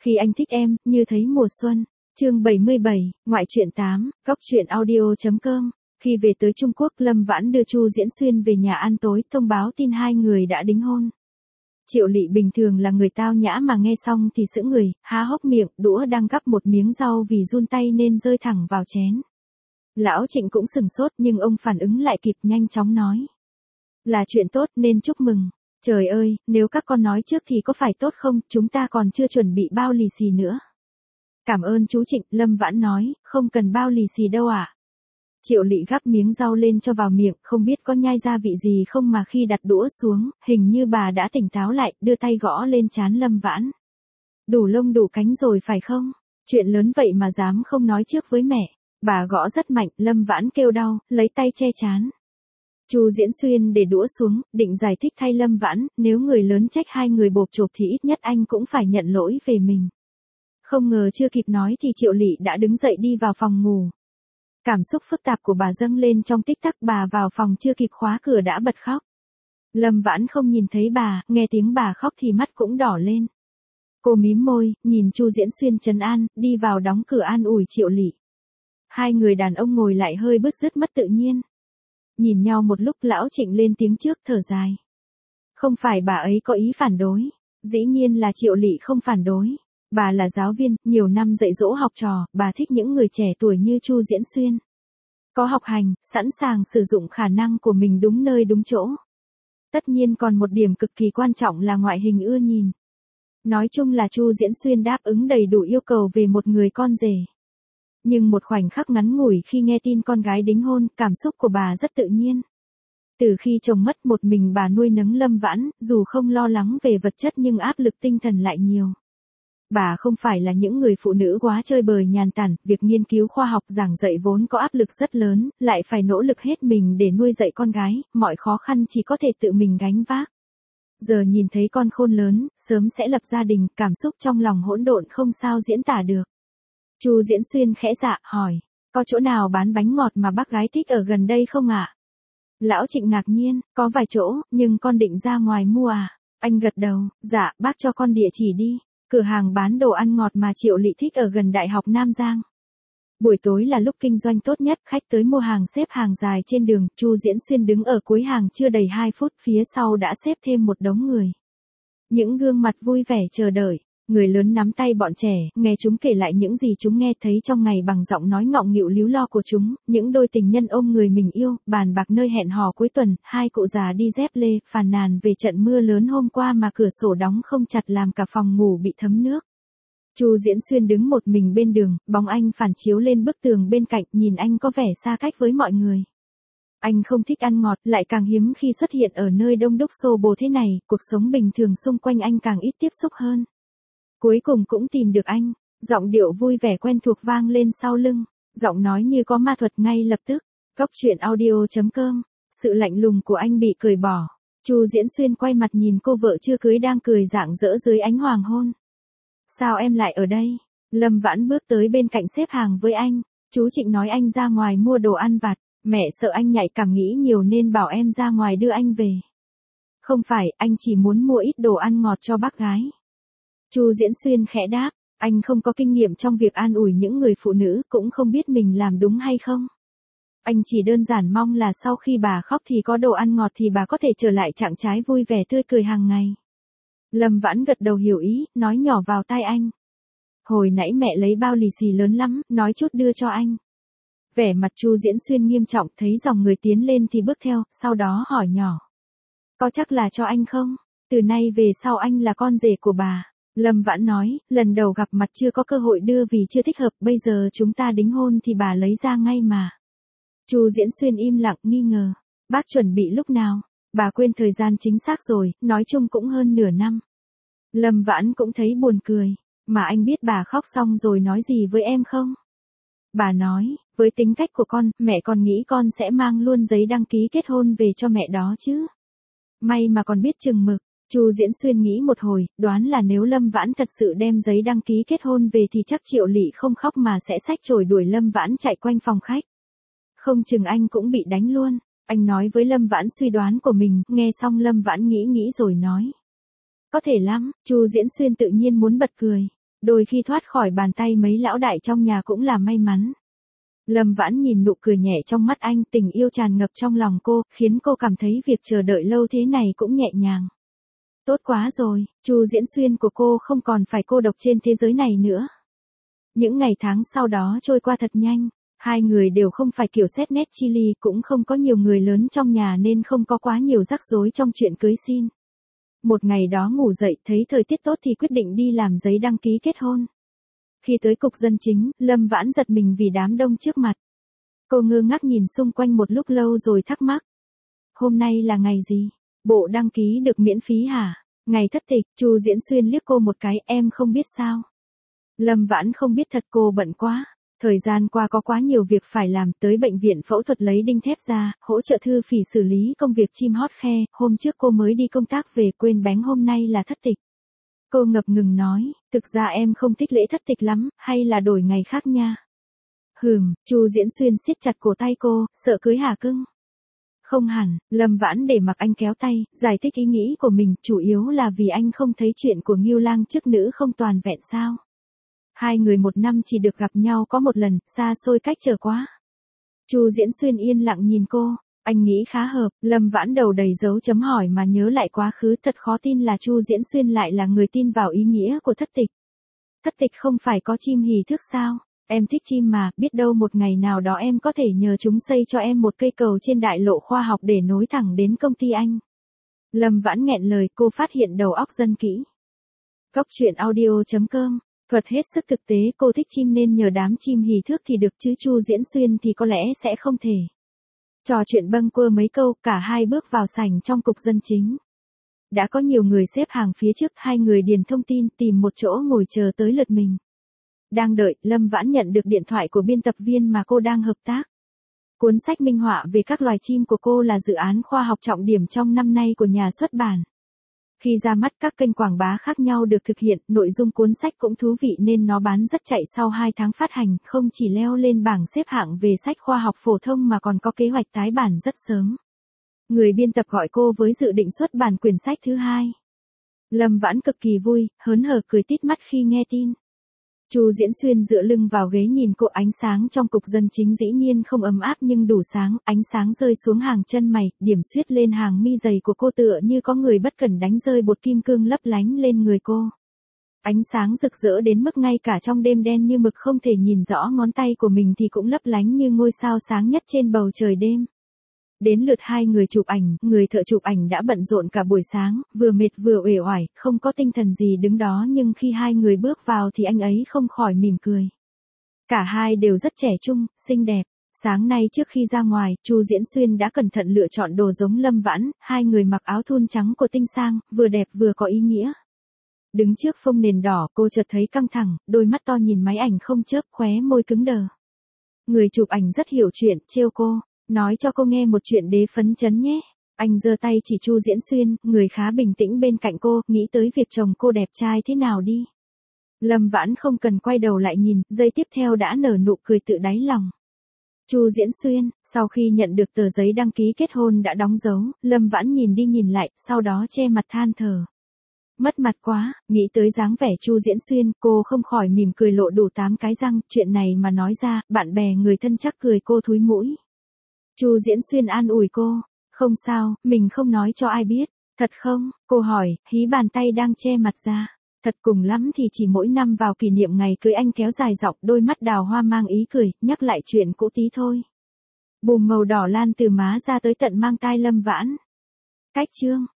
Khi anh thích em, như thấy mùa xuân. Chương 77, ngoại truyện 8, góc truyện audio.com. Khi về tới Trung Quốc, Lâm Vãn đưa Chu Diễn Xuyên về nhà ăn tối, thông báo tin hai người đã đính hôn. Triệu Lị bình thường là người tao nhã mà nghe xong thì sững người, há hốc miệng, đũa đang gắp một miếng rau vì run tay nên rơi thẳng vào chén. Lão Trịnh cũng sừng sốt nhưng ông phản ứng lại kịp, nhanh chóng nói. Là chuyện tốt nên chúc mừng. Trời ơi, nếu các con nói trước thì có phải tốt không, chúng ta còn chưa chuẩn bị bao lì xì nữa. Cảm ơn chú Trịnh, Lâm Vãn nói, không cần bao lì xì đâu ạ. Triệu Lị gắp miếng rau lên cho vào miệng, không biết có nhai ra vị gì không mà khi đặt đũa xuống, hình như bà đã tỉnh táo lại, đưa tay gõ lên trán Lâm Vãn. Đủ lông đủ cánh rồi phải không? Chuyện lớn vậy mà dám không nói trước với mẹ. Bà gõ rất mạnh, Lâm Vãn kêu đau, lấy tay che trán. Chu Diễn Xuyên để đũa xuống, định giải thích thay Lâm Vãn, nếu người lớn trách hai người bộp chộp thì ít nhất anh cũng phải nhận lỗi về mình. Không ngờ chưa kịp nói thì Triệu Lị đã đứng dậy đi vào phòng ngủ. Cảm xúc phức tạp của bà dâng lên trong tích tắc, bà vào phòng chưa kịp khóa cửa đã bật khóc. Lâm Vãn không nhìn thấy bà, nghe tiếng bà khóc thì mắt cũng đỏ lên. Cô mím môi, nhìn Chu Diễn Xuyên trấn an, đi vào đóng cửa an ủi Triệu Lị. Hai người đàn ông ngồi lại hơi bứt rứt mất tự nhiên. Nhìn nhau một lúc, Lão Trịnh lên tiếng trước, thở dài. Không phải bà ấy có ý phản đối. Dĩ nhiên là Triệu Lị không phản đối. Bà là giáo viên, nhiều năm dạy dỗ học trò, bà thích những người trẻ tuổi như Chu Diễn Xuyên. Có học hành, sẵn sàng sử dụng khả năng của mình đúng nơi đúng chỗ. Tất nhiên còn một điểm cực kỳ quan trọng là ngoại hình ưa nhìn. Nói chung là Chu Diễn Xuyên đáp ứng đầy đủ yêu cầu về một người con rể. Nhưng một khoảnh khắc ngắn ngủi khi nghe tin con gái đính hôn, cảm xúc của bà rất tự nhiên. Từ khi chồng mất, một mình bà nuôi nấng Lâm Vãn, dù không lo lắng về vật chất nhưng áp lực tinh thần lại nhiều. Bà không phải là những người phụ nữ quá chơi bời nhàn tản, việc nghiên cứu khoa học giảng dạy vốn có áp lực rất lớn, lại phải nỗ lực hết mình để nuôi dạy con gái, mọi khó khăn chỉ có thể tự mình gánh vác. Giờ nhìn thấy con khôn lớn, sớm sẽ lập gia đình, cảm xúc trong lòng hỗn độn không sao diễn tả được. Chu Diễn Xuyên khẽ dạ, hỏi, có chỗ nào bán bánh ngọt mà bác gái thích ở gần đây không ạ? Lão Trịnh ngạc nhiên, có vài chỗ, nhưng con định ra ngoài mua à? Anh gật đầu, dạ, bác cho con địa chỉ đi. Cửa hàng bán đồ ăn ngọt mà Triệu Lị thích ở gần Đại học Nam Giang. Buổi tối là lúc kinh doanh tốt nhất, khách tới mua hàng xếp hàng dài trên đường, Chu Diễn Xuyên đứng ở cuối hàng chưa đầy 2 phút, phía sau đã xếp thêm một đống người. Những gương mặt vui vẻ chờ đợi, người lớn nắm tay bọn trẻ, nghe chúng kể lại những gì chúng nghe thấy trong ngày bằng giọng nói ngọng nghịu líu lo của chúng, những đôi tình nhân ôm người mình yêu, bàn bạc nơi hẹn hò cuối tuần, hai cụ già đi dép lê, phàn nàn về trận mưa lớn hôm qua mà cửa sổ đóng không chặt làm cả phòng ngủ bị thấm nước. Chu Diễn Xuyên đứng một mình bên đường, bóng anh phản chiếu lên bức tường bên cạnh, nhìn anh có vẻ xa cách với mọi người. Anh không thích ăn ngọt, lại càng hiếm khi xuất hiện ở nơi đông đúc xô bồ thế này, cuộc sống bình thường xung quanh anh càng ít tiếp xúc hơn. Cuối cùng cũng tìm được anh, giọng điệu vui vẻ quen thuộc vang lên sau lưng, giọng nói như có ma thuật ngay lập tức. Góc truyện audio.com, sự lạnh lùng của anh bị cởi bỏ. Chu Diễn Xuyên quay mặt nhìn cô vợ chưa cưới đang cười rạng rỡ dưới ánh hoàng hôn. Sao em lại ở đây? Lâm Vãn bước tới bên cạnh xếp hàng với anh. Chú Trịnh nói anh ra ngoài mua đồ ăn vặt, mẹ sợ anh nhạy cảm nghĩ nhiều nên bảo em ra ngoài đưa anh về. Không phải, anh chỉ muốn mua ít đồ ăn ngọt cho bác gái. Chu Diễn Xuyên khẽ đáp, anh không có kinh nghiệm trong việc an ủi những người phụ nữ, cũng không biết mình làm đúng hay không. Anh chỉ đơn giản mong là sau khi bà khóc thì có đồ ăn ngọt thì bà có thể trở lại trạng thái vui vẻ tươi cười hàng ngày. Lâm Vãn gật đầu hiểu ý, nói nhỏ vào tai anh. Hồi nãy mẹ lấy bao lì xì lớn lắm, nói chút đưa cho anh. Vẻ mặt Chu Diễn Xuyên nghiêm trọng, thấy dòng người tiến lên thì bước theo, sau đó hỏi nhỏ. Có chắc là cho anh không? Từ nay về sau anh là con rể của bà. Lâm Vãn nói, lần đầu gặp mặt chưa có cơ hội đưa vì chưa thích hợp, bây giờ chúng ta đính hôn thì bà lấy ra ngay mà. Chu Diễn Xuyên im lặng nghi ngờ. Bác chuẩn bị lúc nào? Bà quên thời gian chính xác rồi, nói chung cũng hơn nửa năm. Lâm Vãn cũng thấy buồn cười. Mà anh biết bà khóc xong rồi nói gì với em không? Bà nói, với tính cách của con, mẹ còn nghĩ con sẽ mang luôn giấy đăng ký kết hôn về cho mẹ đó chứ. May mà còn biết chừng mực. Chu Diễn Xuyên nghĩ một hồi, đoán là nếu Lâm Vãn thật sự đem giấy đăng ký kết hôn về thì chắc Triệu Lị không khóc mà sẽ xách chổi đuổi Lâm Vãn chạy quanh phòng khách. Không chừng anh cũng bị đánh luôn. Anh nói với Lâm Vãn suy đoán của mình, nghe xong Lâm Vãn nghĩ rồi nói. Có thể lắm, Chu Diễn Xuyên tự nhiên muốn bật cười. Đôi khi thoát khỏi bàn tay mấy lão đại trong nhà cũng là may mắn. Lâm Vãn nhìn nụ cười nhẹ trong mắt anh, tình yêu tràn ngập trong lòng cô, khiến cô cảm thấy việc chờ đợi lâu thế này cũng nhẹ nhàng. Tốt quá rồi, Chu Diễn Xuyên của cô không còn phải cô độc trên thế giới này nữa. Những ngày tháng sau đó trôi qua thật nhanh, hai người đều không phải kiểu xét nét chi ly, cũng không có nhiều người lớn trong nhà nên không có quá nhiều rắc rối trong chuyện cưới xin. Một ngày đó ngủ dậy thấy thời tiết tốt thì quyết định đi làm giấy đăng ký kết hôn. Khi tới cục dân chính, Lâm Vãn giật mình vì đám đông trước mặt. Cô ngơ ngác nhìn xung quanh một lúc lâu rồi thắc mắc. Hôm nay là ngày gì? Bộ đăng ký được miễn phí hả? Ngày thất tịch, Chu Diễn Xuyên liếc cô một cái, em không biết sao? Lâm Vãn không biết thật, cô bận quá. Thời gian qua có quá nhiều việc phải làm, tới bệnh viện phẫu thuật lấy đinh thép ra, hỗ trợ Thư Phỉ xử lý công việc chim hót khe, hôm trước cô mới đi công tác về quên bánh, hôm nay là thất tịch. Cô ngập ngừng nói, thực ra em không thích lễ thất tịch lắm, hay là đổi ngày khác nha. Chu Diễn Xuyên siết chặt cổ tay cô, sợ cưới hả cưng? Không hẳn, Lâm Vãn để mặc anh kéo tay, giải thích ý nghĩ của mình, chủ yếu là vì anh không thấy chuyện của Ngưu Lang chức nữ không toàn vẹn sao. Hai người một năm chỉ được gặp nhau có một lần, xa xôi cách trở quá. Chu Diễn Xuyên yên lặng nhìn cô, anh nghĩ khá hợp. Lâm Vãn đầu đầy dấu chấm hỏi mà nhớ lại quá khứ, thật khó tin là Chu Diễn Xuyên lại là người tin vào ý nghĩa của thất tịch. Thất tịch không phải có chim hỉ thước sao? Em thích chim mà, biết đâu một ngày nào đó em có thể nhờ chúng xây cho em một cây cầu trên đại lộ khoa học để nối thẳng đến công ty anh. Lâm Vãn nghẹn lời, cô phát hiện đầu óc dân kỹ. Góc truyện audio.com. Thuật hết sức thực tế, cô thích chim nên nhờ đám chim hỉ thước thì được, chứ Chu Diễn Xuyên thì có lẽ sẽ không thể. Trò chuyện bâng quơ mấy câu, cả hai bước vào sảnh trong cục dân chính. Đã có nhiều người xếp hàng phía trước, hai người điền thông tin, tìm một chỗ ngồi chờ tới lượt mình. Đang đợi, Lâm Vãn nhận được điện thoại của biên tập viên mà cô đang hợp tác. Cuốn sách minh họa về các loài chim của cô là dự án khoa học trọng điểm trong năm nay của nhà xuất bản. Khi ra mắt, các kênh quảng bá khác nhau được thực hiện, nội dung cuốn sách cũng thú vị nên nó bán rất chạy. Sau 2 tháng phát hành, không chỉ leo lên bảng xếp hạng về sách khoa học phổ thông mà còn có kế hoạch tái bản rất sớm. Người biên tập gọi cô với dự định xuất bản quyển sách thứ 2. Lâm Vãn cực kỳ vui, hớn hở cười tít mắt khi nghe tin. Chu Diễn Xuyên dựa lưng vào ghế nhìn cô, ánh sáng trong cục dân chính dĩ nhiên không ấm áp nhưng đủ sáng, ánh sáng rơi xuống hàng chân mày, điểm xuyết lên hàng mi dày của cô tựa như có người bất cẩn đánh rơi bột kim cương lấp lánh lên người cô. Ánh sáng rực rỡ đến mức ngay cả trong đêm đen như mực không thể nhìn rõ ngón tay của mình thì cũng lấp lánh như ngôi sao sáng nhất trên bầu trời đêm. Đến lượt hai người chụp ảnh, người thợ chụp ảnh đã bận rộn cả buổi sáng, vừa mệt vừa uể oải, không có tinh thần gì đứng đó, nhưng khi hai người bước vào thì anh ấy không khỏi mỉm cười. Cả hai đều rất trẻ trung, xinh đẹp. Sáng nay trước khi ra ngoài, Chu Diễn Xuyên đã cẩn thận lựa chọn đồ giống Lâm Vãn, hai người mặc áo thun trắng của tinh sang, vừa đẹp vừa có ý nghĩa. Đứng trước phông nền đỏ, cô chợt thấy căng thẳng, đôi mắt to nhìn máy ảnh không chớp, khóe môi cứng đờ. Người chụp ảnh rất hiểu chuyện, trêu cô. Nói cho cô nghe một chuyện để phấn chấn nhé. Anh giơ tay chỉ Chu Diễn Xuyên, người khá bình tĩnh bên cạnh cô, nghĩ tới việc chồng cô đẹp trai thế nào đi. Lâm Vãn không cần quay đầu lại nhìn, giây tiếp theo đã nở nụ cười tự đáy lòng. Chu Diễn Xuyên, sau khi nhận được tờ giấy đăng ký kết hôn đã đóng dấu, Lâm Vãn nhìn đi nhìn lại, sau đó che mặt than thở. Mất mặt quá, nghĩ tới dáng vẻ Chu Diễn Xuyên, cô không khỏi mỉm cười lộ đủ 8 cái răng, chuyện này mà nói ra, bạn bè người thân chắc cười cô thúi mũi. Chu Diễn Xuyên an ủi cô, không sao, mình không nói cho ai biết. Thật không? Cô hỏi, hí bàn tay đang che mặt ra. Thật, cùng lắm thì chỉ mỗi năm vào kỷ niệm ngày cưới anh kéo dài dọc, đôi mắt đào hoa mang ý cười, nhắc lại chuyện cũ tí thôi. Bùm màu đỏ lan từ má ra tới tận mang tai Lâm Vãn. Cách chương.